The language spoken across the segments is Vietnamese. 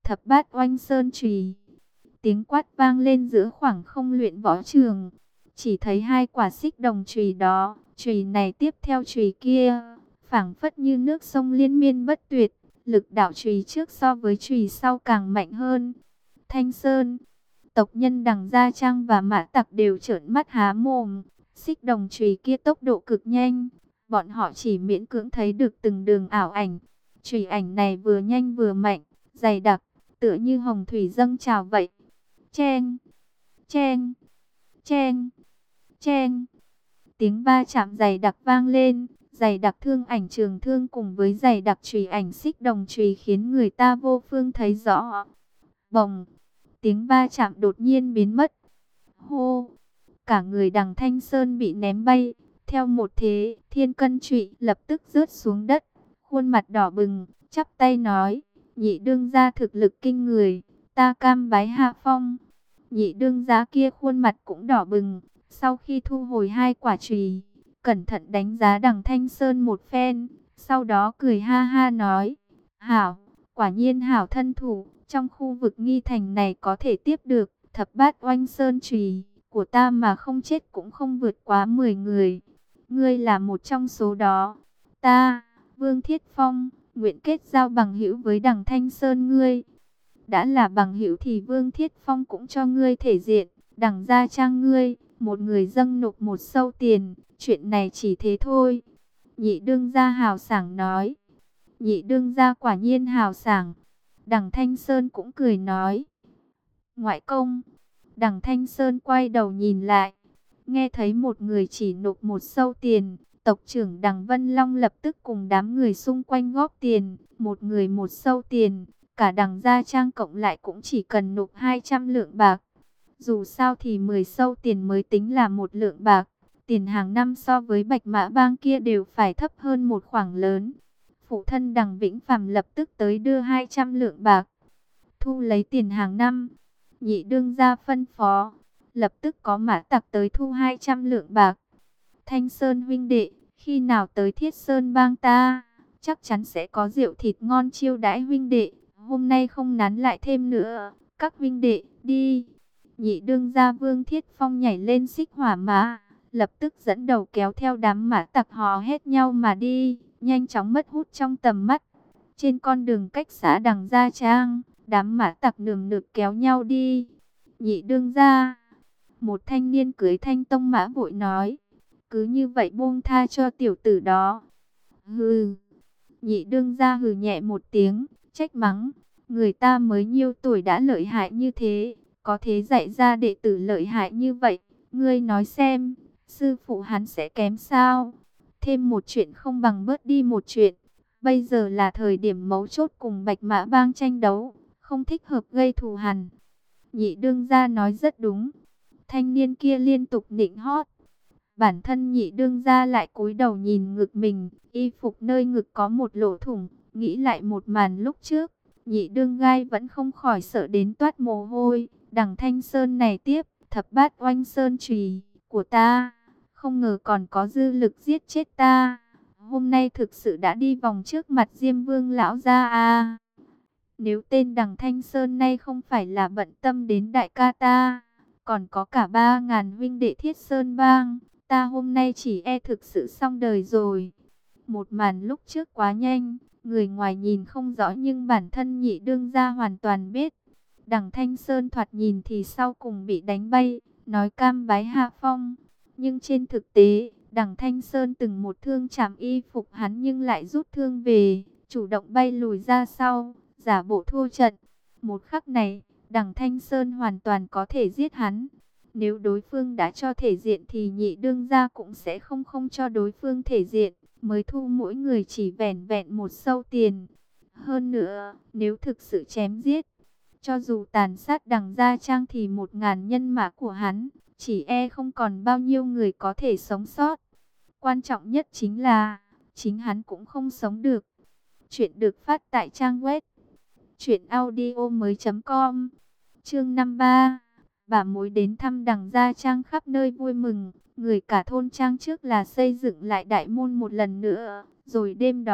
Thập bát oanh sơn chùy. Tiếng quát vang lên giữa khoảng không luyện võ trường. Chỉ thấy hai quả xích đồng chùy đó, chùy này tiếp theo chùy kia, phảng phất như nước sông liên miên bất tuyệt. Lực đạo chùy trước so với chùy sau càng mạnh hơn. Thanh Sơn, tộc nhân Đằng Gia Trang và Mã Tặc đều trợn mắt há mồm. Xích đồng chùy kia tốc độ cực nhanh, bọn họ chỉ miễn cưỡng thấy được từng đường ảo ảnh. Chùy ảnh này vừa nhanh vừa mạnh, dày đặc, tựa như hồng thủy dâng trào vậy. Cheng, cheng, cheng, cheng. Tiếng va chạm dày đặc vang lên, dày đặc thương ảnh trường thương cùng với dày đặc chùy ảnh xích đồng chùy khiến người ta vô phương thấy rõ. Bồng, tiếng va chạm đột nhiên biến mất. Hô, cả người Đằng Thanh Sơn bị ném bay. Theo một thế, thiên cân chùy lập tức rớt xuống đất. Khuôn mặt đỏ bừng, chắp tay nói, nhị đương gia thực lực kinh người, ta cam bái hạ phong. Nhị đương gia kia khuôn mặt cũng đỏ bừng. Sau khi thu hồi hai quả chùy, cẩn thận đánh giá Đằng Thanh Sơn một phen, sau đó cười ha ha nói, hảo, quả nhiên hảo thân thủ, trong khu vực nghi thành này có thể tiếp được thập bát oanh sơn chùy của ta mà không chết cũng không vượt quá 10 người. Ngươi là một trong số đó. Ta, Vương Thiết Phong, nguyện kết giao bằng hữu với Đằng Thanh Sơn ngươi. Đã là bằng hữu thì Vương Thiết Phong cũng cho ngươi thể diện. Đằng Gia Trang ngươi, một người dâng nộp một sâu tiền, chuyện này chỉ thế thôi. Nhị đương gia hào sảng nói. Nhị đương gia quả nhiên hào sảng. Đằng Thanh Sơn cũng cười nói. Ngoại công. Đằng Thanh Sơn quay đầu nhìn lại, nghe thấy một người chỉ nộp một sâu tiền. Tộc trưởng Đằng Vân Long lập tức cùng đám người xung quanh góp tiền, một người một sâu tiền. Cả Đằng Gia Trang cộng lại cũng chỉ cần nộp 200 lượng bạc. Dù sao thì 10 sâu tiền mới tính là một lượng bạc. Tiền hàng năm so với Bạch Mã Bang kia đều phải thấp hơn một khoản lớn. Phụ thân Đằng Vĩnh Phàm lập tức tới đưa 200 lượng bạc, thu lấy tiền hàng năm. Nhị đương gia phân phó, lập tức có Mã Tặc tới thu 200 lượng bạc. Thanh Sơn huynh đệ, khi nào tới Thiết Sơn Bang ta, chắc chắn sẽ có rượu thịt ngon chiêu đãi huynh đệ. Hôm nay không nán lại thêm nữa, các huynh đệ đi. Nhị đương gia Vương Thiết Phong nhảy lên xích hỏa mã, lập tức dẫn đầu kéo theo đám Mã Tặc hò hét nhau mà đi, nhanh chóng mất hút trong tầm mắt. Trên con đường cách xã Đằng Gia Trang, đám Mã Tặc nườm nượp kéo nhau đi. Nhị đương gia, một thanh niên cưới thanh tông mã vội nói, cứ như vậy buông tha cho tiểu tử đó. Hừ. Nhị đương gia hừ nhẹ một tiếng, trách mắng, người ta mới nhiêu tuổi đã lợi hại như thế, có thế dạy ra đệ tử lợi hại như vậy, ngươi nói xem, sư phụ hắn sẽ kém sao? Thêm một chuyện không bằng bớt đi một chuyện. Bây giờ là thời điểm mấu chốt cùng Bạch Mã Bang tranh đấu, không thích hợp gây thù hằn. Nhị đương gia nói rất đúng. Thanh niên kia liên tục nịnh hót. Bản thân nhị đương gia lại cúi đầu nhìn ngực mình, y phục nơi ngực có một lỗ thủng, nghĩ lại một màn lúc trước. Nhị đương gai vẫn không khỏi sợ đến toát mồ hôi. Đằng Thanh Sơn này tiếp, thập bát oanh sơn chùy của ta, không ngờ còn có dư lực giết chết ta. Hôm nay thực sự đã đi vòng trước mặt Diêm Vương lão gia à. Nếu tên Đằng Thanh Sơn này không phải là bận tâm đến đại ca ta, còn có cả 3.000 huynh đệ Thiết Sơn Bang, ta hôm nay chỉ e thực sự xong đời rồi. Một màn lúc trước quá nhanh, người ngoài nhìn không rõ nhưng bản thân nhị đương gia hoàn toàn biết. Đằng Thanh Sơn thoạt nhìn thì sau cùng bị đánh bay, nói cam bái hạ phong. Nhưng trên thực tế, Đằng Thanh Sơn từng một thương chạm y phục hắn nhưng lại rút thương về, chủ động bay lùi ra sau, giả bộ thua trận. Một khắc này, Đằng Thanh Sơn hoàn toàn có thể giết hắn. Nếu đối phương đã cho thể diện thì nhị đương gia cũng sẽ không cho đối phương thể diện, mới thu mỗi người chỉ vẻn vẹn một sâu tiền. Hơn nữa, nếu thực sự chém giết, cho dù tàn sát Đằng Gia Trang thì 1.000 nhân mã của hắn, chỉ e không còn bao nhiêu người có thể sống sót. Quan trọng nhất chính là, chính hắn cũng không sống được. Chuyện được phát tại trang web truyệnaudiomoi.com. Chương 53. Bà mối đến thăm Đằng Gia Trang khắp nơi vui mừng. Người cả thôn trang trước là xây dựng lại đại môn một lần nữa. Rồi đêm đó,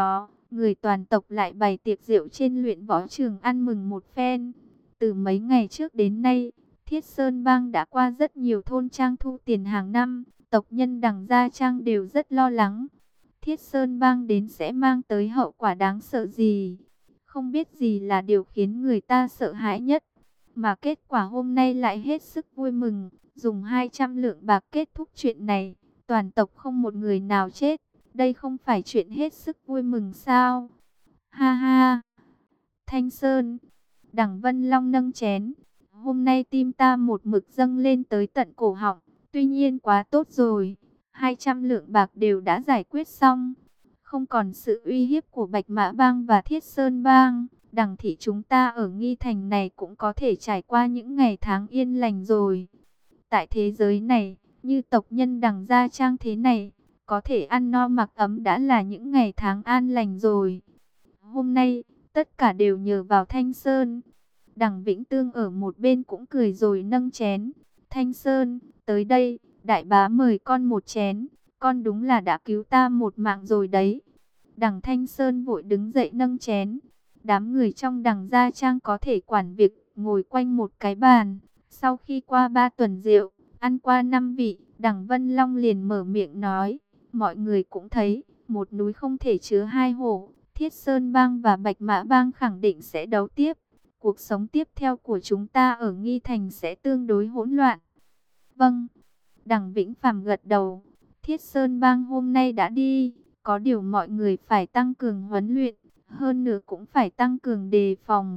người toàn tộc lại bày tiệc rượu trên luyện võ trường ăn mừng một phen. Từ mấy ngày trước đến nay, Thiết Sơn Bang đã qua rất nhiều thôn trang thu tiền hàng năm, tộc nhân Đằng Gia Trang đều rất lo lắng. Thiết Sơn Bang đến sẽ mang tới hậu quả đáng sợ gì? Không biết gì là điều khiến người ta sợ hãi nhất. Mà kết quả hôm nay lại hết sức vui mừng, dùng 200 lượng bạc kết thúc chuyện này, toàn tộc không một người nào chết. Đây không phải chuyện hết sức vui mừng sao? Ha ha! Thanh Sơn, Đằng Vân Long nâng chén. Hôm nay tim ta một mực dâng lên tới tận cổ họng. Tuy nhiên quá tốt rồi. 200 lượng bạc đều đã giải quyết xong. Không còn sự uy hiếp của Bạch Mã Bang và Thiết Sơn Bang. Đằng thị chúng ta ở Nghi Thành này cũng có thể trải qua những ngày tháng yên lành rồi. Tại thế giới này, như tộc nhân Đằng Gia Trang thế này, có thể ăn no mặc ấm đã là những ngày tháng an lành rồi. Hôm nay, tất cả đều nhờ vào Thanh Sơn. Đằng Vĩnh Tương ở một bên cũng cười rồi nâng chén. Thanh Sơn, tới đây, đại bá mời con một chén. Con đúng là đã cứu ta một mạng rồi đấy. Đằng Thanh Sơn vội đứng dậy nâng chén. Đám người trong Đằng Gia Trang có thể quản việc, ngồi quanh một cái bàn. Sau khi qua 3 tuần rượu, ăn qua 5 vị, Đằng Vân Long liền mở miệng nói. Mọi người cũng thấy, một núi không thể chứa hai hổ. Thiết Sơn Bang và Bạch Mã Bang khẳng định sẽ đấu tiếp. Cuộc sống tiếp theo của chúng ta ở Nghi Thành sẽ tương đối hỗn loạn. Vâng. Đằng Vĩnh Phàm gật đầu. Thiết Sơn Bang hôm nay đã đi. Có điều mọi người phải tăng cường huấn luyện. Hơn nữa cũng phải tăng cường đề phòng.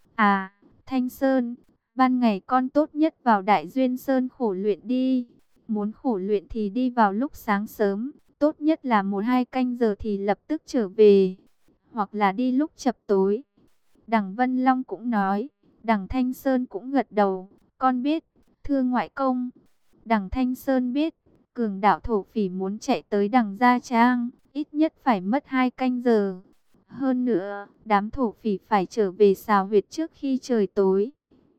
À, Thanh Sơn, ban ngày con tốt nhất vào Đại Duyên Sơn khổ luyện đi. Muốn khổ luyện thì đi vào lúc sáng sớm. Tốt nhất là 1-2 canh giờ thì lập tức trở về. Hoặc là đi lúc chập tối. Đằng Vân Long cũng nói. Đằng Thanh Sơn cũng gật đầu. Con biết, thưa ngoại công. Đằng Thanh Sơn biết, cường đạo thổ phỉ muốn chạy tới Đằng Gia Trang, ít nhất phải mất 2 canh giờ. Hơn nữa, đám thổ phỉ phải trở về xào huyệt trước khi trời tối.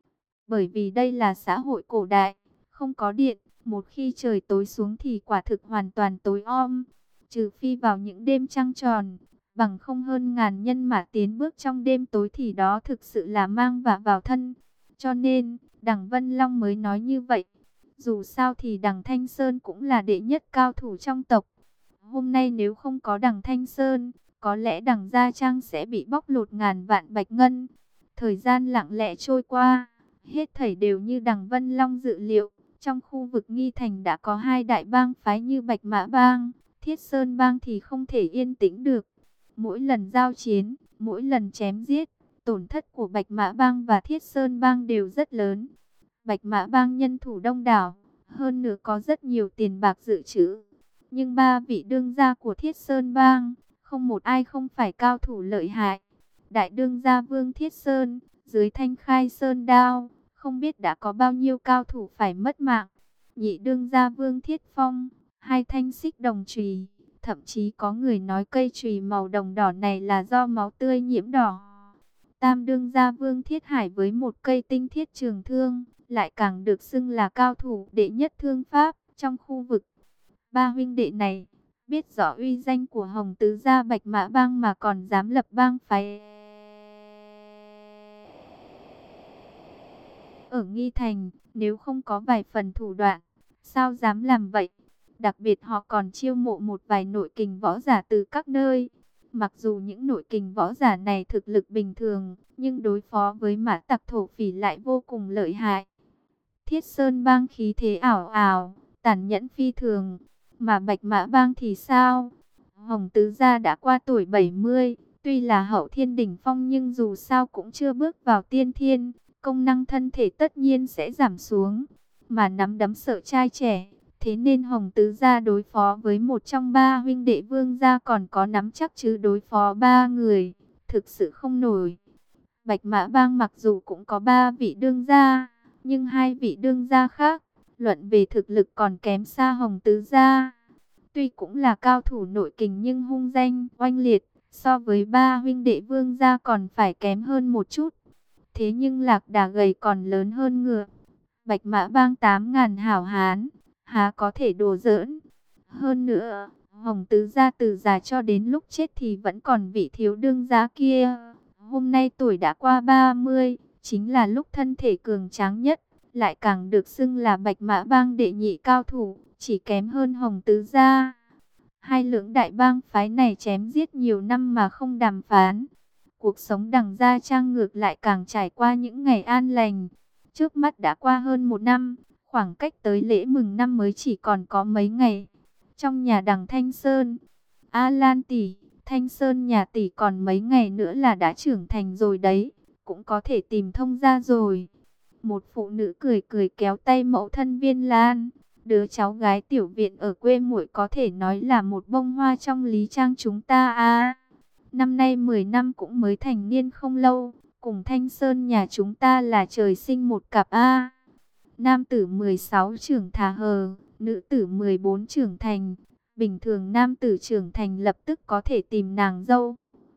Bởi vì đây là xã hội cổ đại, không có điện, một khi trời tối xuống thì quả thực hoàn toàn tối om. Trừ phi vào những đêm trăng tròn, bằng không hơn ngàn nhân mã tiến bước trong đêm tối thì đó thực sự là mang vạ vào thân. Cho nên, Đằng Vân Long mới nói như vậy. Dù sao thì Đằng Thanh Sơn cũng là đệ nhất cao thủ trong tộc. Hôm nay nếu không có Đằng Thanh Sơn, có lẽ Đằng Gia Trang sẽ bị bóc lột ngàn vạn bạch ngân. Thời gian lặng lẽ trôi qua, hết thảy đều như Đằng Vân Long dự liệu. Trong khu vực Nghi Thành đã có 2 đại bang phái như Bạch Mã Bang, Thiết Sơn Bang thì không thể yên tĩnh được. Mỗi lần giao chiến, mỗi lần chém giết, tổn thất của Bạch Mã Bang và Thiết Sơn Bang đều rất lớn. Bạch Mã Bang nhân thủ đông đảo, hơn nữa có rất nhiều tiền bạc dự trữ. Nhưng 3 vị đương gia của Thiết Sơn Bang, không một ai không phải cao thủ lợi hại. Đại đương gia Vương Thiết Sơn, dưới Thanh Khai Sơn đao, không biết đã có bao nhiêu cao thủ phải mất mạng. Nhị đương gia Vương Thiết Phong, 2 thanh xích đồng chùy, thậm chí có người nói cây chùy màu đồng đỏ này là do máu tươi nhiễm đỏ. Tam đương gia Vương Thiết Hải với một cây tinh thiết trường thương, lại càng được xưng là cao thủ đệ nhất thương pháp trong khu vực. 3 huynh đệ này, biết rõ uy danh của Hồng Tứ gia Bạch Mã Bang mà còn dám lập bang phái ở Nghi Thành, nếu không có vài phần thủ đoạn, sao dám làm vậy? Đặc biệt họ còn chiêu mộ một vài nội kình võ giả từ các nơi. Mặc dù những nội kình võ giả này thực lực bình thường, nhưng đối phó với mã tặc thổ phỉ lại vô cùng lợi hại. Thiết Sơn Bang khí thế ảo ảo, tàn nhẫn phi thường. Mà Bạch Mã Bang thì sao? Hồng Tứ gia đã qua tuổi 70, tuy là hậu thiên đỉnh phong nhưng dù sao cũng chưa bước vào tiên thiên, công năng thân thể tất nhiên sẽ giảm xuống. Mà nắm đấm sợ trai trẻ, thế nên Hồng Tứ gia đối phó với một trong 3 huynh đệ Vương gia còn có nắm chắc chứ đối phó 3 người, thực sự không nổi. Bạch Mã Bang mặc dù cũng có 3 vị đương gia, nhưng 2 vị đương gia khác, luận về thực lực còn kém xa Hồng Tứ gia. Tuy cũng là cao thủ nội kình nhưng hung danh, oanh liệt, so với 3 huynh đệ Vương gia còn phải kém hơn một chút. Thế nhưng lạc đà gầy còn lớn hơn ngựa. Bạch Mã Bang 8.000 hảo hán, há có thể đùa giỡn. Hơn nữa, Hồng tứ gia từ già cho đến lúc chết thì vẫn còn vị thiếu đương gia kia. Hôm nay tuổi đã qua 30, chính là lúc thân thể cường tráng nhất, lại càng được xưng là Bạch Mã Bang đệ nhị cao thủ, chỉ kém hơn Hồng tứ gia. Hai lưỡng đại bang phái này chém giết nhiều năm mà không đàm phán. Cuộc sống Đằng Gia Trang ngược lại càng trải qua những ngày an lành. Trước mắt đã qua hơn một năm, khoảng cách tới lễ mừng năm mới chỉ còn có mấy ngày. Trong nhà Đằng Thanh Sơn, A Lan tỷ, Thanh Sơn nhà tỷ còn mấy ngày nữa là đã trưởng thành rồi đấy, cũng có thể tìm thông gia rồi. Một phụ nữ cười cười kéo tay mẫu thân Viên Lan. Đứa cháu gái tiểu viện ở quê muội có thể nói là một bông hoa trong lý trang chúng ta à. Năm nay 10 năm cũng mới thành niên không lâu, cùng Thanh Sơn nhà chúng ta là trời sinh một cặp a. Nam tử 16 trưởng thà hờ, nữ tử 14 trưởng thành. Bình thường nam tử trưởng thành lập tức có thể tìm nàng dâu.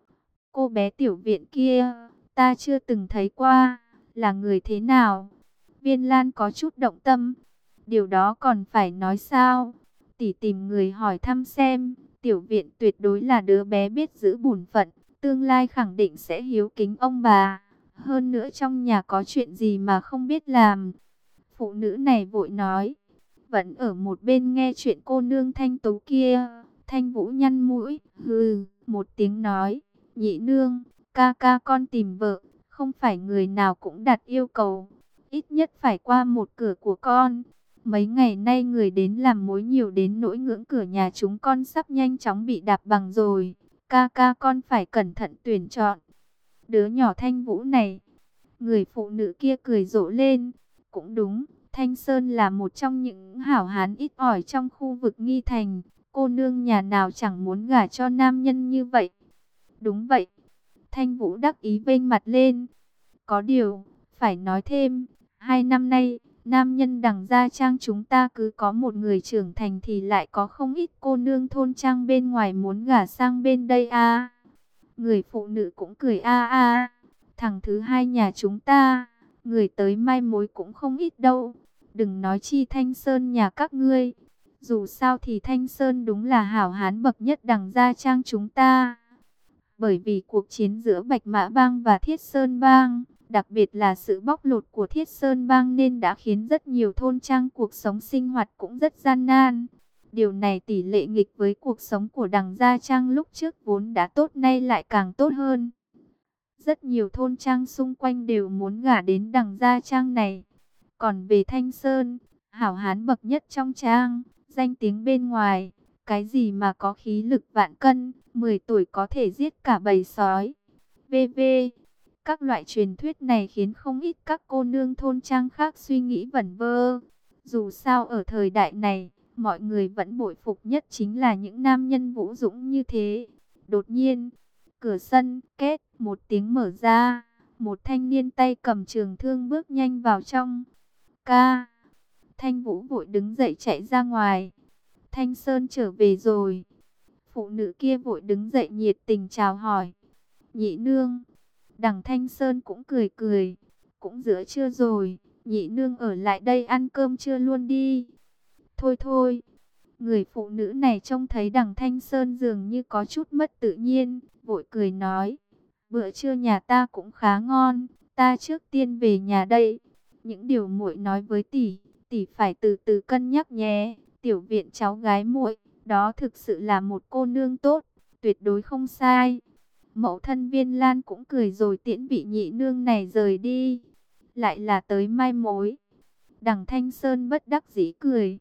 Cô bé tiểu viện kia, ta chưa từng thấy qua, là người thế nào? Viên Lan có chút động tâm. Điều đó còn phải nói sao? Tỷ tìm người hỏi thăm xem. Tiểu viện tuyệt đối là đứa bé biết giữ bổn phận, tương lai khẳng định sẽ hiếu kính ông bà. Hơn nữa trong nhà có chuyện gì mà không biết làm. Phụ nữ này vội nói. Vẫn ở một bên nghe chuyện cô nương Thanh Tú kia. Thanh Vũ nhăn mũi, hừ, một tiếng nói. Nhị nương, ca ca con tìm vợ, không phải người nào cũng đặt yêu cầu. Ít nhất phải qua một cửa của con. Mấy ngày nay người đến làm mối nhiều đến nỗi ngưỡng cửa nhà chúng con sắp nhanh chóng bị đạp bằng rồi. Ca ca con phải cẩn thận tuyển chọn. Đứa nhỏ Thanh Vũ này. Người phụ nữ kia cười rộ lên. Cũng đúng, Thanh Sơn là một trong những hảo hán ít ỏi trong khu vực Nghi Thành. Cô nương nhà nào chẳng muốn gả cho nam nhân như vậy. Đúng vậy. Thanh Vũ đắc ý vênh mặt lên. Có điều, phải nói thêm, 2 năm nay, nam nhân Đằng Gia Trang chúng ta cứ có một người trưởng thành thì lại có không ít cô nương thôn trang bên ngoài muốn gả sang bên đây a. Người phụ nữ cũng cười a a. Thằng thứ hai nhà chúng ta, người tới mai mối cũng không ít đâu. Đừng nói chi Thanh Sơn nhà các ngươi. Dù sao thì Thanh Sơn đúng là hảo hán bậc nhất Đằng Gia Trang chúng ta. Bởi vì cuộc chiến giữa Bạch Mã Bang và Thiết Sơn Bang, đặc biệt là sự bóc lột của Thiết Sơn Bang nên đã khiến rất nhiều thôn trang cuộc sống sinh hoạt cũng rất gian nan. Điều này tỷ lệ nghịch với cuộc sống của Đằng Gia Trang lúc trước vốn đã tốt nay lại càng tốt hơn. Rất nhiều thôn trang xung quanh đều muốn gả đến Đằng Gia Trang này. Còn về Thanh Sơn, hảo hán bậc nhất trong trang, danh tiếng bên ngoài, cái gì mà có khí lực vạn cân, 10 tuổi có thể giết cả bầy sói. VV. Các loại truyền thuyết này khiến không ít các cô nương thôn trang khác suy nghĩ vẩn vơ. Dù sao ở thời đại này, mọi người vẫn bội phục nhất chính là những nam nhân vũ dũng như thế. Đột nhiên, cửa sân két một tiếng mở ra, một thanh niên tay cầm trường thương bước nhanh vào trong. Ca. Thanh Vũ vội đứng dậy chạy ra ngoài. Thanh Sơn trở về rồi. Phụ nữ kia vội đứng dậy nhiệt tình chào hỏi. Nhị nương. Đằng Thanh Sơn cũng cười cười. Cũng giữa trưa rồi, nhị nương ở lại đây ăn cơm trưa luôn đi. Thôi thôi. Người phụ nữ này trông thấy đằng Thanh Sơn dường như có chút mất tự nhiên, vội cười nói. Bữa trưa nhà ta cũng khá ngon, ta trước tiên về nhà đây. Những điều muội nói với tỷ, tỷ phải từ từ cân nhắc nhé. Tiểu viện cháu gái muội, đó thực sự là một cô nương tốt, tuyệt đối không sai. Mẫu thân Viên Lan cũng cười rồi tiễn vị nhị nương này rời đi. Lại là tới mai mối. Đằng Thanh Sơn bất đắc dĩ cười.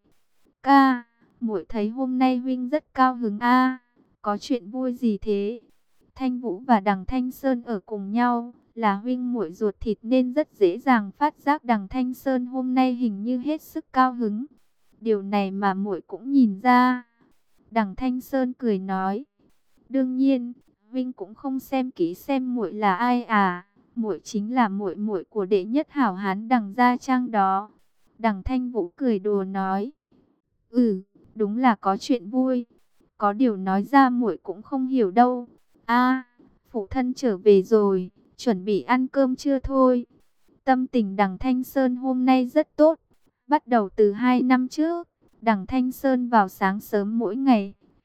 Ca, muội thấy hôm nay huynh rất cao hứng a. Có chuyện vui gì thế? Thanh Vũ và đằng Thanh Sơn ở cùng nhau, là huynh muội ruột thịt nên rất dễ dàng phát giác đằng Thanh Sơn hôm nay hình như hết sức cao hứng. Điều này mà muội cũng nhìn ra. Đằng Thanh Sơn cười nói. Đương nhiên, huynh cũng không xem kỹ xem muội là ai à. Muội chính là muội muội của đệ nhất hảo hán Đằng Gia Trang đó. Đằng Thanh Vũ cười đùa nói. Đúng là có chuyện vui. Có điều nói ra muội cũng không hiểu đâu. A, phụ thân trở về rồi, chuẩn bị ăn cơm trưa thôi. Tâm tình đằng Thanh Sơn hôm nay rất tốt. Bắt đầu từ 2 năm trước, đằng Thanh Sơn vào sáng sớm mỗi ngày,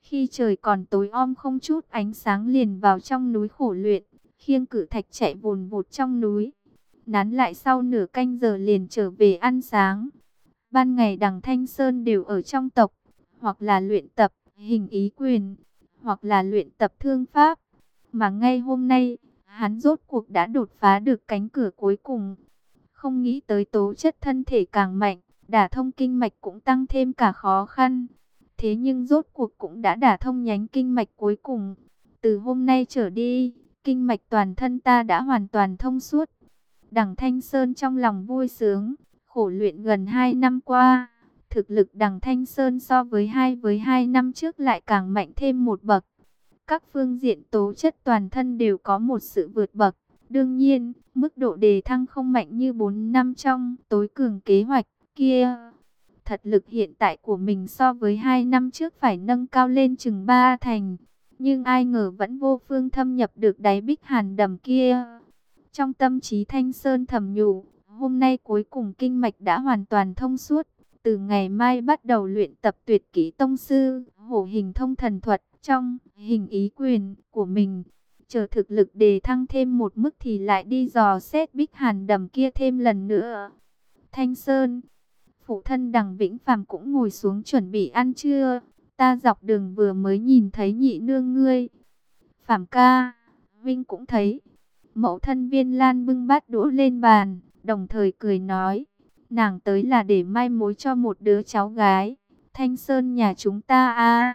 Khi trời còn tối om không chút ánh sáng liền vào trong núi khổ luyện, khiêng cử thạch chạy vùn vụt trong núi. Nán lại sau nửa canh giờ liền trở về ăn sáng. Ban ngày Đằng Thanh Sơn đều ở trong tộc, hoặc là luyện tập hình ý quyền, hoặc là luyện tập thương pháp. Mà ngay hôm nay, hắn rốt cuộc đã đột phá được cánh cửa cuối cùng. Không nghĩ tới tố chất thân thể càng mạnh, đả thông kinh mạch cũng tăng thêm cả khó khăn. Thế nhưng rốt cuộc cũng đã đả thông nhánh kinh mạch cuối cùng. Từ hôm nay trở đi, kinh mạch toàn thân ta đã hoàn toàn thông suốt. Đằng Thanh Sơn trong lòng vui sướng, khổ luyện gần 2 năm qua. Thực lực Đằng Thanh Sơn so với 2 năm trước lại càng mạnh thêm một bậc. Các phương diện tố chất toàn thân đều có một sự vượt bậc. Đương nhiên, mức độ đề thăng không mạnh như 4 năm trong tối cường kế hoạch kia. Thật lực hiện tại của mình so với 2 năm trước phải nâng cao lên chừng 3 thành. Nhưng ai ngờ vẫn vô phương thâm nhập được đáy Bích Hàn Đầm kia. Trong tâm trí Thanh Sơn thầm nhủ, hôm nay cuối cùng kinh mạch đã hoàn toàn thông suốt. Từ ngày mai bắt đầu luyện tập tuyệt kỹ tông sư, hổ hình thông thần thuật trong hình ý quyền của mình. Chờ thực lực đề thăng thêm một mức thì lại đi dò xét Bích Hàn Đầm kia thêm lần nữa. Thanh Sơn, phụ thân Đằng Vĩnh Phàm cũng ngồi xuống chuẩn bị ăn trưa. Ta dọc đường vừa mới nhìn thấy nhị nương ngươi. Phàm ca, Vinh cũng thấy. Mẫu thân Viên Lan bưng bát đũa lên bàn, đồng thời cười nói, nàng tới là để mai mối cho một đứa cháu gái. Thanh Sơn nhà chúng ta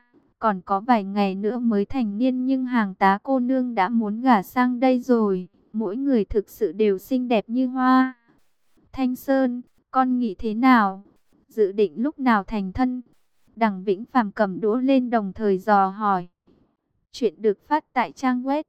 còn có vài ngày nữa mới thành niên nhưng hàng tá cô nương đã muốn gả sang đây rồi. Mỗi người thực sự đều xinh đẹp như hoa. Thanh Sơn, con nghĩ thế nào? Dự định lúc nào thành thân? Đằng Vĩnh Phàm cầm đũa lên đồng thời dò hỏi. Chuyện được phát tại trang web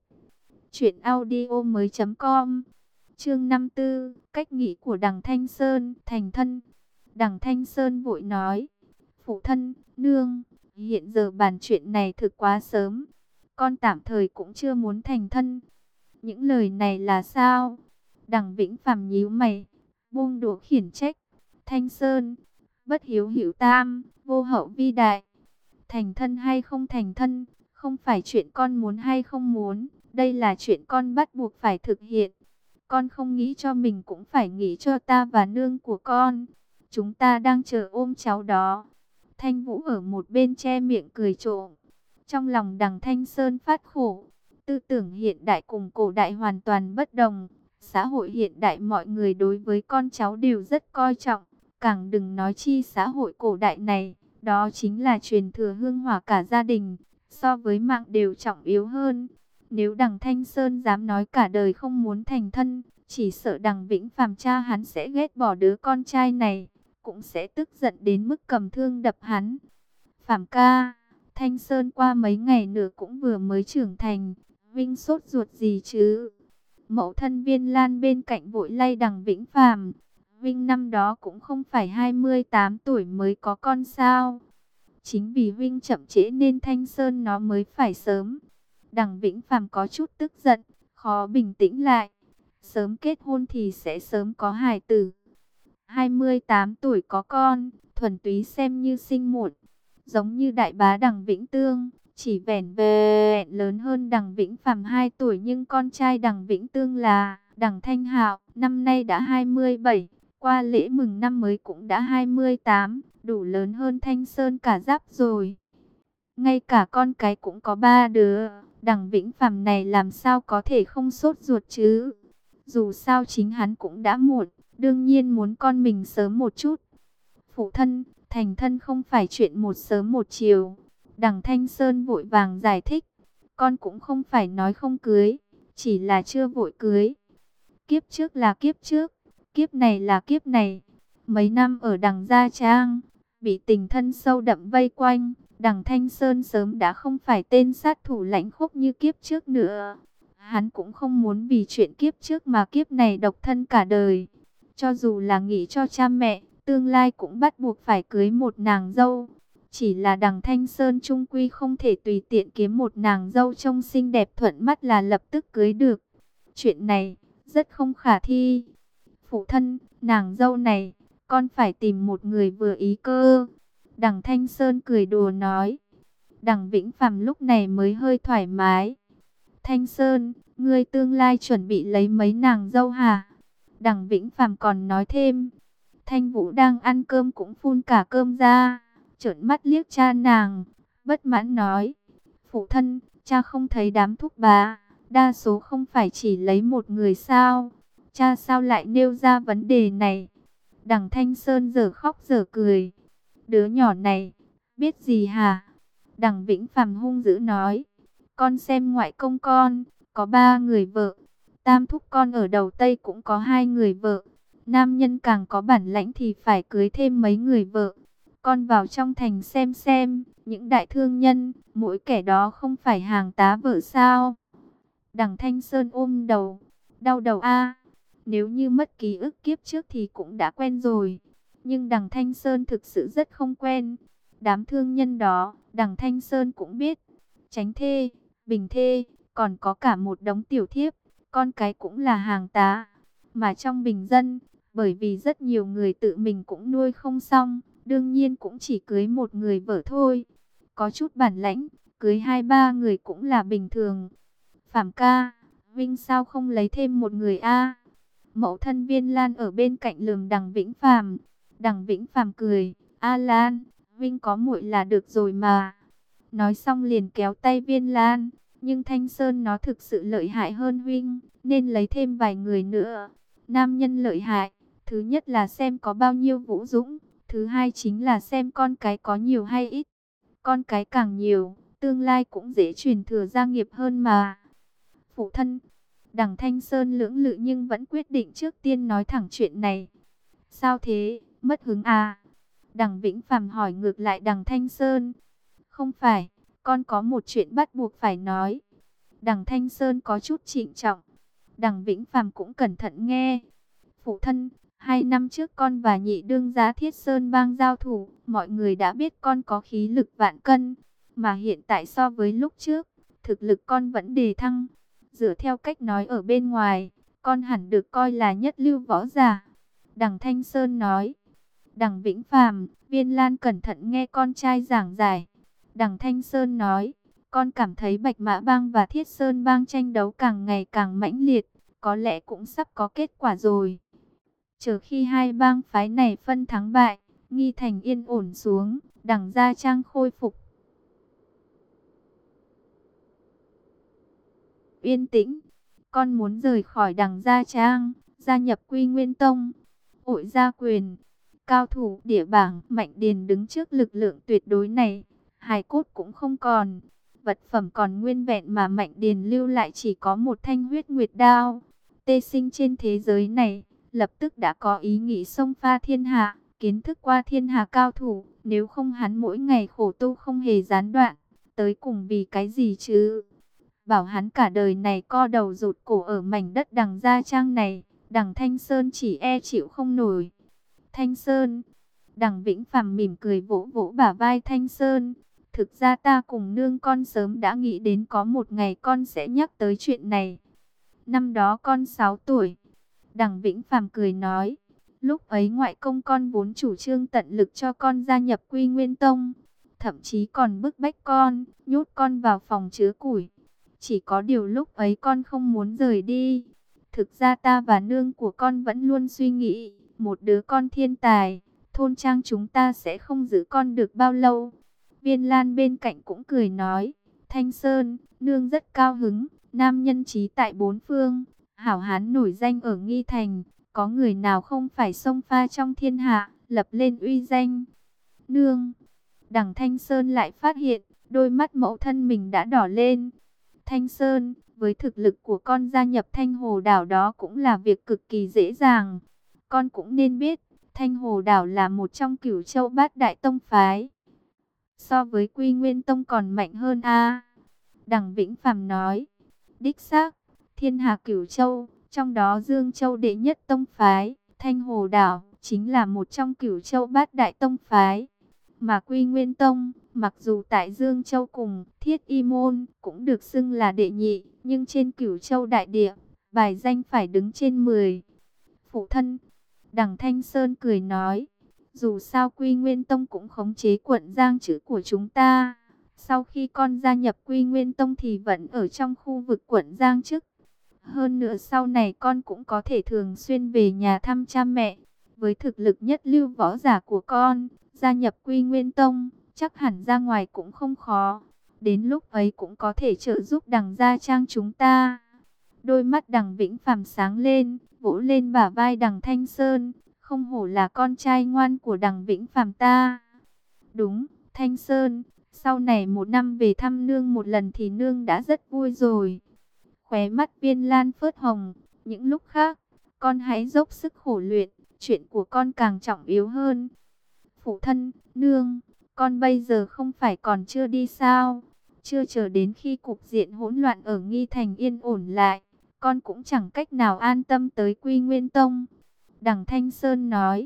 truyệnaudiomoi.com. Chương 54, cách nghĩ của Đằng Thanh Sơn, thành thân. Đằng Thanh Sơn vội nói, phụ thân, nương, hiện giờ bàn chuyện này thực quá sớm, con tạm thời cũng chưa muốn thành thân. Những lời này là sao? Đằng Vĩnh Phàm nhíu mày, buông đũa khiển trách. Thanh Sơn, bất hiếu hữu tam, vô hậu vi đại. Thành thân hay không thành thân, không phải chuyện con muốn hay không muốn, đây là chuyện con bắt buộc phải thực hiện. Con không nghĩ cho mình cũng phải nghĩ cho ta và nương của con. Chúng ta đang chờ ôm cháu đó. Thanh Vũ ở một bên che miệng cười trộm. Trong lòng Đằng Thanh Sơn phát khổ. Tư tưởng hiện đại cùng cổ đại hoàn toàn bất đồng. Xã hội hiện đại mọi người đối với con cháu đều rất coi trọng. Càng đừng nói chi xã hội cổ đại này. Đó chính là truyền thừa hương hỏa cả gia đình. So với mạng đều trọng yếu hơn. Nếu Đằng Thanh Sơn dám nói cả đời không muốn thành thân, chỉ sợ Đằng Vĩnh Phàm cha hắn sẽ ghét bỏ đứa con trai này, cũng sẽ tức giận đến mức cầm thương đập hắn. Phàm ca, Thanh Sơn qua mấy ngày nữa cũng vừa mới trưởng thành, Vinh sốt ruột gì chứ? Mẫu thân Viên Lan bên cạnh vội lay Đằng Vĩnh Phàm. Vinh năm đó cũng không phải 28 tuổi mới có con sao? Chính vì Vinh chậm trễ nên Thanh Sơn nó mới phải sớm. Đằng Vĩnh Phàm có chút tức giận, khó bình tĩnh lại. Sớm kết hôn thì sẽ sớm có hài tử. 28 tuổi có con, thuần túy xem như sinh muộn. Giống như đại bá Đằng Vĩnh Tương, chỉ vẻn vẹn lớn hơn Đằng Vĩnh Phàm 2 tuổi nhưng con trai Đằng Vĩnh Tương là Đằng Thanh Hạo, năm nay đã 27, qua lễ mừng năm mới cũng đã 28, đủ lớn hơn Thanh Sơn cả giáp rồi. Ngay cả con cái cũng có 3 đứa, Đằng Vĩnh Phàm này làm sao có thể không sốt ruột chứ? Dù sao chính hắn cũng đã muộn, đương nhiên muốn con mình sớm một chút. Phụ thân, thành thân không phải chuyện một sớm một chiều. Đằng Thanh Sơn vội vàng giải thích, con cũng không phải nói không cưới, chỉ là chưa vội cưới. Kiếp trước là kiếp trước, kiếp này là kiếp này. Mấy năm ở Đằng Gia Trang, bị tình thân sâu đậm vây quanh, Đằng Thanh Sơn sớm đã không phải tên sát thủ lãnh khốc như kiếp trước nữa. Hắn cũng không muốn vì chuyện kiếp trước mà kiếp này độc thân cả đời. Cho dù là nghĩ cho cha mẹ, tương lai cũng bắt buộc phải cưới một nàng dâu. Chỉ là Đằng Thanh Sơn trung quy không thể tùy tiện kiếm một nàng dâu trông xinh đẹp thuận mắt là lập tức cưới được. Chuyện này rất không khả thi. Phụ thân, nàng dâu này, con phải tìm một người vừa ý cơ. Đằng Thanh Sơn cười đùa nói. Đằng Vĩnh Phàm lúc này mới hơi thoải mái. Thanh Sơn, ngươi tương lai chuẩn bị lấy mấy nàng dâu hả? Đằng Vĩnh Phàm còn nói thêm. Thanh Vũ đang ăn cơm cũng phun cả cơm ra, trợn mắt liếc cha nàng, bất mãn nói: phụ thân, cha không thấy đám thúc bá, đa số không phải chỉ lấy một người sao? Cha sao lại nêu ra vấn đề này? Đằng Thanh Sơn giờ khóc giờ cười. Đứa nhỏ này, biết gì hả? Đằng Vĩnh Phàm hung dữ nói: con xem ngoại công con, có 3 người vợ. Tam thúc con ở đầu Tây cũng có 2 người vợ. Nam nhân càng có bản lãnh thì phải cưới thêm mấy người vợ. Con vào trong thành xem, những đại thương nhân, mỗi kẻ đó không phải hàng tá vợ sao? Đằng Thanh Sơn ôm đầu, đau đầu a. Nếu như mất ký ức kiếp trước thì cũng đã quen rồi. Nhưng đằng Thanh Sơn thực sự rất không quen. Đám thương nhân đó, đằng Thanh Sơn cũng biết. Chánh thê, bình thê, còn có cả một đống tiểu thiếp. Con cái cũng là hàng tá. Mà trong bình dân, bởi vì rất nhiều người tự mình cũng nuôi không xong, đương nhiên cũng chỉ cưới một người vợ thôi. Có chút bản lãnh, cưới 2-3 người cũng là bình thường. Phàm ca, Vinh sao không lấy thêm một người a? Mẫu thân Viên Lan ở bên cạnh lườm đằng Vĩnh Phàm. Đằng Vĩnh Phàm cười: A Lan, Vinh có muội là được rồi mà. Nói xong liền kéo tay Viên Lan. Nhưng Thanh Sơn nó thực sự lợi hại hơn Vinh, nên lấy thêm vài người nữa. Nam nhân lợi hại, thứ nhất là xem có bao nhiêu vũ dũng, thứ hai chính là xem con cái có nhiều hay ít. Con cái càng nhiều, tương lai cũng dễ truyền thừa gia nghiệp hơn mà. Phụ thân, đằng Thanh Sơn lưỡng lự nhưng vẫn quyết định trước tiên nói thẳng chuyện này. Sao thế, mất hứng à? Đằng Vĩnh Phàm hỏi ngược lại đằng Thanh Sơn. Không phải, con có một chuyện bắt buộc phải nói. Đằng Thanh Sơn có chút trịnh trọng. Đằng Vĩnh Phàm cũng cẩn thận nghe. Phụ thân, 2 năm trước con và nhị đương gia Thiết Sơn bang giao thủ, mọi người đã biết con có khí lực vạn cân. Mà hiện tại so với lúc trước, thực lực con vẫn đề thăng. Dựa theo cách nói ở bên ngoài, con hẳn được coi là nhất lưu võ giả. Đằng Thanh Sơn nói. Đằng Vĩnh Phàm, Viên Lan cẩn thận nghe con trai giảng giải. Đằng Thanh Sơn nói, con cảm thấy Bạch Mã Bang và Thiết Sơn Bang tranh đấu càng ngày càng mãnh liệt, có lẽ cũng sắp có kết quả rồi. Chờ khi hai bang phái này phân thắng bại, nghi thành yên ổn xuống, đằng Gia Trang khôi phục yên tĩnh, con muốn rời khỏi đằng Gia Trang, gia nhập Quy Nguyên Tông. Hội gia quyền, cao thủ địa bảng Mạnh Điền đứng trước lực lượng tuyệt đối này, hài cốt cũng không còn, vật phẩm còn nguyên vẹn mà Mạnh Điền lưu lại chỉ có một thanh huyết nguyệt đao. Tê Sinh trên thế giới này, lập tức đã có ý nghĩ xông pha thiên hạ, kiến thức qua thiên hạ cao thủ, nếu không hắn mỗi ngày khổ tu không hề gián đoạn, tới cùng vì cái gì chứ? Bảo hắn cả đời này co đầu rụt cổ ở mảnh đất đằng Gia Trang này, đằng Thanh Sơn chỉ e chịu không nổi. Thanh Sơn, đằng Vĩnh Phàm mỉm cười vỗ vỗ bả vai Thanh Sơn. Thực ra ta cùng nương con sớm đã nghĩ đến có một ngày con sẽ nhắc tới chuyện này. Năm đó con 6 tuổi. Đằng Vĩnh Phàm cười nói. Lúc ấy ngoại công con vốn chủ trương tận lực cho con gia nhập Quy Nguyên Tông. Thậm chí còn bức bách con, nhốt con vào phòng chứa củi. Chỉ có điều lúc ấy con không muốn rời đi. Thực ra ta và nương của con vẫn luôn suy nghĩ, một đứa con thiên tài, thôn trang chúng ta sẽ không giữ con được bao lâu. Viên Lan bên cạnh cũng cười nói, Thanh Sơn, nương rất cao hứng, nam nhân trí tại bốn phương, hảo hán nổi danh ở Nghi Thành, có người nào không phải xông pha trong thiên hạ, lập lên uy danh. Nương, đằng Thanh Sơn lại phát hiện, đôi mắt mẫu thân mình đã đỏ lên. Thanh Sơn, với thực lực của con gia nhập Thanh Hồ Đảo đó cũng là việc cực kỳ dễ dàng. Con cũng nên biết, Thanh Hồ Đảo là một trong Cửu Châu Bát Đại Tông phái. So với Quy Nguyên Tông còn mạnh hơn a. Đằng Vĩnh Phàm nói, đích xác, thiên hà Cửu Châu, trong đó Dương Châu đệ nhất tông phái, Thanh Hồ Đảo chính là một trong Cửu Châu Bát Đại Tông phái. Mà Quy Nguyên Tông, mặc dù tại Dương Châu cùng Thiết Y Môn cũng được xưng là đệ nhị, nhưng trên Cửu Châu đại địa, bài danh phải đứng trên 10. Phụ thân, đằng Thanh Sơn cười nói, dù sao Quy Nguyên Tông cũng khống chế quận Giang Chữ của chúng ta, Sau khi con gia nhập Quy Nguyên Tông thì vẫn ở trong khu vực quận Giang Chức. Hơn nữa sau này con cũng có thể thường xuyên về nhà thăm cha mẹ. Với thực lực nhất lưu võ giả của con, gia nhập Quy Nguyên Tông, chắc hẳn ra ngoài cũng không khó. Đến lúc ấy cũng có thể trợ giúp Đằng Gia Trang chúng ta. Đôi mắt Đằng Vĩnh Phàm sáng lên, vỗ lên bả vai Đằng Thanh Sơn. Không hổ là con trai ngoan của Đằng Vĩnh Phàm ta. Đúng, Thanh Sơn, sau này một năm về thăm nương một lần thì nương đã rất vui rồi. Khóe mắt Viên Lan phớt hồng, những lúc khác, con hãy dốc sức khổ luyện, chuyện của con càng trọng yếu hơn. Phụ thân, nương, con bây giờ không phải còn chưa đi sao? Chưa chờ đến khi cục diện hỗn loạn ở Nghi Thành yên ổn lại, con cũng chẳng cách nào an tâm tới Quy Nguyên Tông. Đằng Thanh Sơn nói.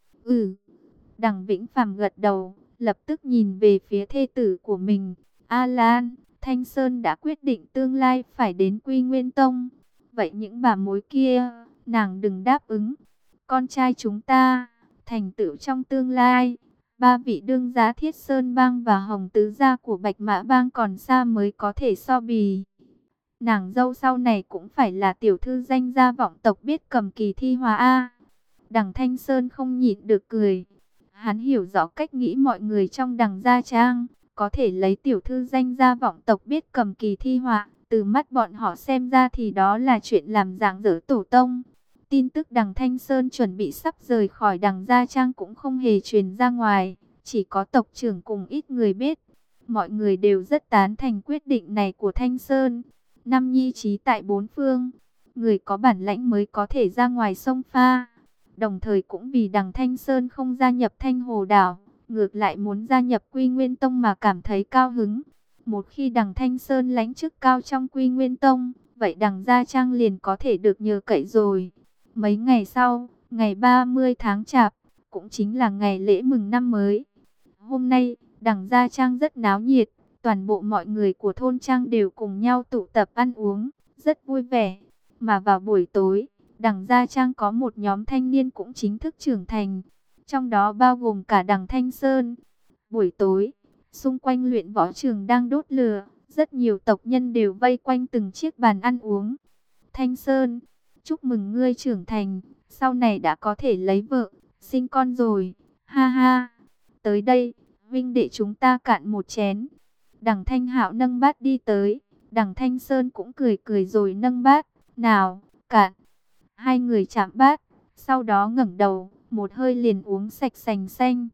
Ừ. Đằng Vĩnh Phàm gật đầu, lập tức nhìn về phía thê tử của mình. A Lan, Thanh Sơn đã quyết định tương lai phải đến Quy Nguyên Tông. Vậy những bà mối kia, nàng đừng đáp ứng. Con trai chúng ta, thành tựu trong tương lai, ba vị đương gia Thiết Sơn Bang và Hồng Tứ Gia của Bạch Mã Bang còn xa mới có thể so bì. Nàng dâu sau này cũng phải là tiểu thư danh gia vọng tộc biết cầm kỳ thi hòa A. Đằng Thanh Sơn không nhịn được cười. Hắn hiểu rõ cách nghĩ mọi người trong Đằng Gia Trang, có thể lấy tiểu thư danh gia vọng tộc biết cầm kỳ thi họa, từ mắt bọn họ xem ra thì đó là chuyện làm rạng rỡ tổ tông. Tin tức Đằng Thanh Sơn chuẩn bị sắp rời khỏi Đằng Gia Trang cũng không hề truyền ra ngoài, chỉ có tộc trưởng cùng ít người biết. Mọi người đều rất tán thành quyết định này của Thanh Sơn. Năm nhi trí tại bốn phương, người có bản lãnh mới có thể ra ngoài sông pha. Đồng thời cũng vì Đằng Thanh Sơn không gia nhập Thanh Hồ Đảo, ngược lại muốn gia nhập Quy Nguyên Tông mà cảm thấy cao hứng. Một khi Đằng Thanh Sơn lãnh chức cao trong Quy Nguyên Tông, vậy Đằng Gia Trang liền có thể được nhờ cậy rồi. Mấy ngày sau, ngày 30 tháng Chạp, cũng chính là ngày lễ mừng năm mới. Hôm nay, Đằng Gia Trang rất náo nhiệt, toàn bộ mọi người của thôn Trang đều cùng nhau tụ tập ăn uống, rất vui vẻ. Mà vào buổi tối, Đằng Gia Trang có một nhóm thanh niên cũng chính thức trưởng thành, trong đó bao gồm cả Đằng Thanh Sơn. Buổi tối, xung quanh luyện võ trường đang đốt lửa, rất nhiều tộc nhân đều vây quanh từng chiếc bàn ăn uống. Thanh Sơn, chúc mừng ngươi trưởng thành, sau này đã có thể lấy vợ, sinh con rồi, ha ha. Tới đây, huynh đệ chúng ta cạn một chén. Đằng Thanh Hạo nâng bát đi tới, Đằng Thanh Sơn cũng cười cười rồi nâng bát, nào, cạn. Hai người chạm bát, sau đó ngẩng đầu, một hơi liền uống sạch sành xanh.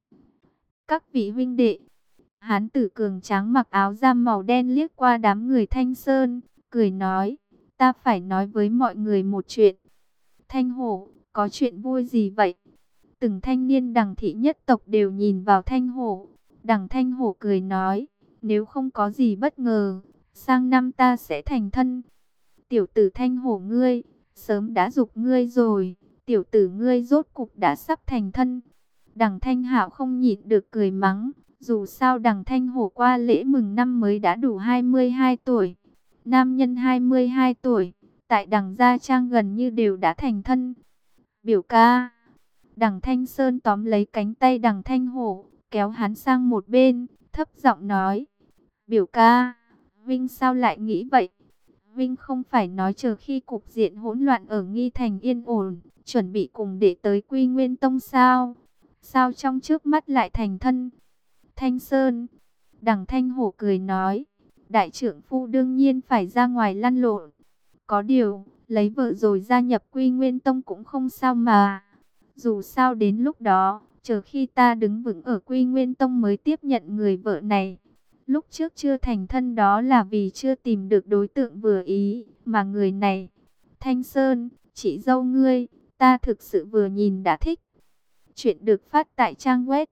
Các vị huynh đệ, hán tử cường tráng mặc áo ram màu đen liếc qua đám người Thanh Sơn, cười nói, ta phải nói với mọi người một chuyện. Thanh Hổ, có chuyện vui gì vậy? Từng thanh niên Đằng thị nhất tộc đều nhìn vào Thanh Hổ. Đằng Thanh Hổ cười nói, nếu không có gì bất ngờ, sang năm ta sẽ thành thân. Tiểu tử Thanh Hổ ngươi, sớm đã giục ngươi rồi, tiểu tử ngươi rốt cục đã sắp thành thân. Đằng Thanh Hạo không nhịn được cười mắng, dù sao Đằng Thanh Hổ qua lễ mừng năm mới đã đủ 22 tuổi. Nam nhân 22 tuổi, tại Đằng Gia Trang gần như đều đã thành thân. Biểu ca. Đằng Thanh Sơn tóm lấy cánh tay Đằng Thanh Hổ, kéo hắn sang một bên, thấp giọng nói, biểu ca, Vinh sao lại nghĩ vậy? Vinh không phải nói chờ khi cục diện hỗn loạn ở Nghi Thành yên ổn, chuẩn bị cùng để tới Quy Nguyên Tông sao? Sao trong trước mắt lại thành thân? Thanh Sơn, Đằng Thanh Hổ cười nói, đại trưởng phu đương nhiên phải ra ngoài lăn lộn. Có điều, lấy vợ rồi gia nhập Quy Nguyên Tông cũng không sao mà. Dù sao đến lúc đó, chờ khi ta đứng vững ở Quy Nguyên Tông mới tiếp nhận người vợ này. Lúc trước chưa thành thân đó là vì chưa tìm được đối tượng vừa ý, mà người này, Thanh Sơn, chị dâu ngươi, ta thực sự vừa nhìn đã thích. Chuyện được phát tại trang web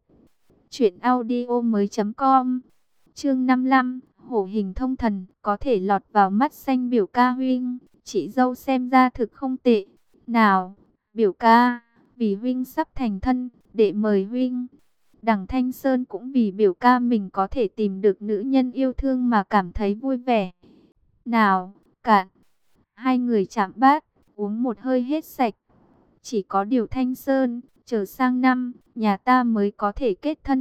truyệnaudiomoi.com. Chương 55, hổ hình thông thần, có thể lọt vào mắt xanh biểu ca huynh, chị dâu xem ra thực không tệ. Nào, biểu ca, vì huynh sắp thành thân, để mời huynh. Đằng Thanh Sơn cũng vì biểu ca mình có thể tìm được nữ nhân yêu thương mà cảm thấy vui vẻ. Nào, cạn. Hai người chạm bát, uống một hơi hết sạch. Chỉ có điều Thanh Sơn, chờ sang năm, nhà ta mới có thể kết thân.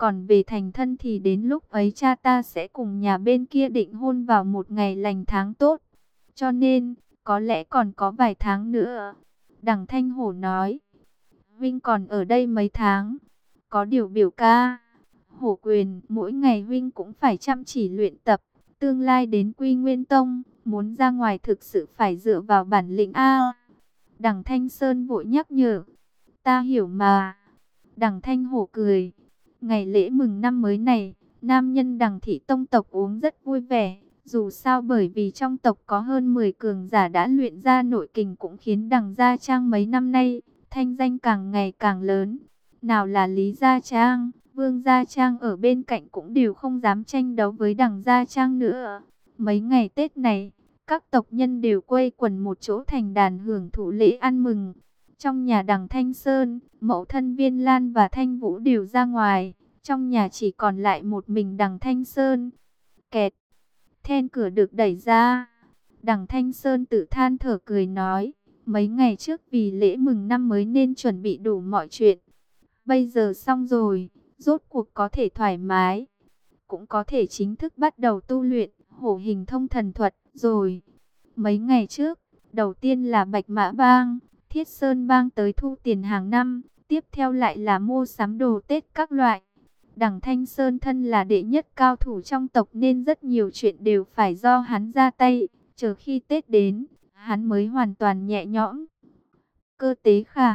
Còn về thành thân thì đến lúc ấy cha ta sẽ cùng nhà bên kia định hôn vào một ngày lành tháng tốt. Cho nên, có lẽ còn có vài tháng nữa. Đằng Thanh Hổ nói, Vinh còn ở đây mấy tháng. Có điều biểu ca, Hổ Quyền, mỗi ngày Vinh cũng phải chăm chỉ luyện tập. Tương lai đến Quy Nguyên Tông, muốn ra ngoài thực sự phải dựa vào bản lĩnh A. Đằng Thanh Sơn vội nhắc nhở, ta hiểu mà. Đằng Thanh Hổ cười, ngày lễ mừng năm mới này, nam nhân Đằng Thị Tông tộc uống rất vui vẻ. Dù sao bởi vì trong tộc có hơn 10 cường giả đã luyện ra nội kình cũng khiến Đằng Gia Trang mấy năm nay thanh danh càng ngày càng lớn. Nào là Lý Gia Trang, Vương Gia Trang ở bên cạnh cũng đều không dám tranh đấu với Đằng Gia Trang nữa. Mấy ngày Tết này, các tộc nhân đều quây quần một chỗ thành đàn hưởng thụ lễ ăn mừng. Trong nhà Đằng Thanh Sơn, mẫu thân Viên Lan và Thanh Vũ đều ra ngoài. Trong nhà chỉ còn lại một mình Đằng Thanh Sơn. Kẹt, then cửa được đẩy ra. Đằng Thanh Sơn tự than thở cười nói, mấy ngày trước vì lễ mừng năm mới nên chuẩn bị đủ mọi chuyện. Bây giờ xong rồi, rốt cuộc có thể thoải mái. Cũng có thể chính thức bắt đầu tu luyện hổ hình thông thần thuật rồi. Mấy ngày trước, đầu tiên là Bạch Mã Bang, Thiết Sơn Bang tới thu tiền hàng năm. Tiếp theo lại là mua sắm đồ Tết các loại. Đằng Thanh Sơn thân là đệ nhất cao thủ trong tộc nên rất nhiều chuyện đều phải do hắn ra tay. Chờ khi Tết đến, hắn mới hoàn toàn nhẹ nhõm. Cơ Tế Khả,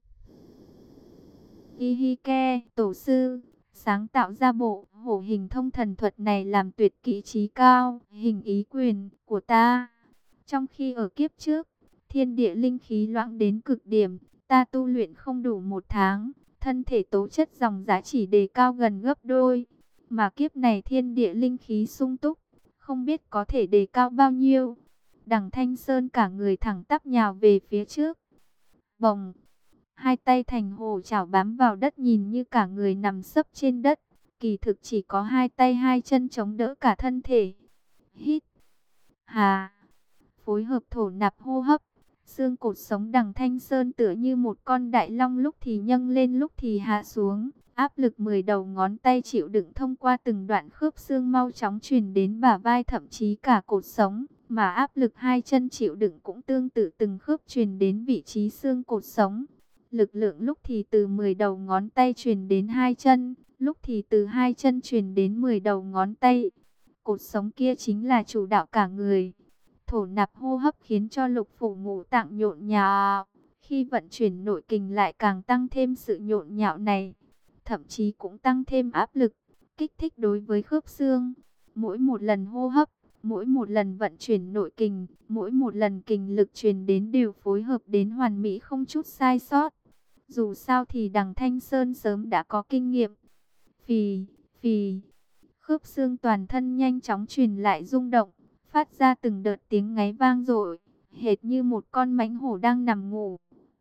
Hihike, tổ sư, sáng tạo ra bộ hổ hình thông thần thuật này làm tuyệt kỹ chí cao, hình ý quyền của ta. Trong khi ở kiếp trước, thiên địa linh khí loãng đến cực điểm, ta tu luyện không đủ một tháng, thân thể tố chất dòng giá chỉ đề cao gần gấp đôi. Mà kiếp này thiên địa linh khí sung túc, không biết có thể đề cao bao nhiêu. Đằng Thanh Sơn cả người thẳng tắp nhào về phía trước. Bồng, hai tay thành hồ chảo bám vào đất nhìn như cả người nằm sấp trên đất. Kỳ thực chỉ có hai tay hai chân chống đỡ cả thân thể. Hít, hà, phối hợp thổ nạp hô hấp. Xương cột sống Đằng Thanh Sơn tựa như một con đại long lúc thì nhâng lên lúc thì hạ xuống. Áp lực 10 đầu ngón tay chịu đựng thông qua từng đoạn khớp xương mau chóng truyền đến bả vai thậm chí cả cột sống. Mà áp lực hai chân chịu đựng cũng tương tự từng khớp truyền đến vị trí xương cột sống. Lực lượng lúc thì từ 10 đầu ngón tay truyền đến hai chân, lúc thì từ hai chân truyền đến 10 đầu ngón tay. Cột sống kia chính là chủ đạo cả người. Thổ nạp hô hấp khiến cho lục phủ ngũ tạng nhộn nhạo. Khi vận chuyển nội kình lại càng tăng thêm sự nhộn nhạo này. Thậm chí cũng tăng thêm áp lực, kích thích đối với khớp xương. Mỗi một lần hô hấp, mỗi một lần vận chuyển nội kình, mỗi một lần kình lực truyền đến đều phối hợp đến hoàn mỹ không chút sai sót. Dù sao thì Đằng Thanh Sơn sớm đã có kinh nghiệm. Phì, phì, khớp xương toàn thân nhanh chóng truyền lại rung động, phát ra từng đợt tiếng ngáy vang dội, hệt như một con mãnh hổ đang nằm ngủ.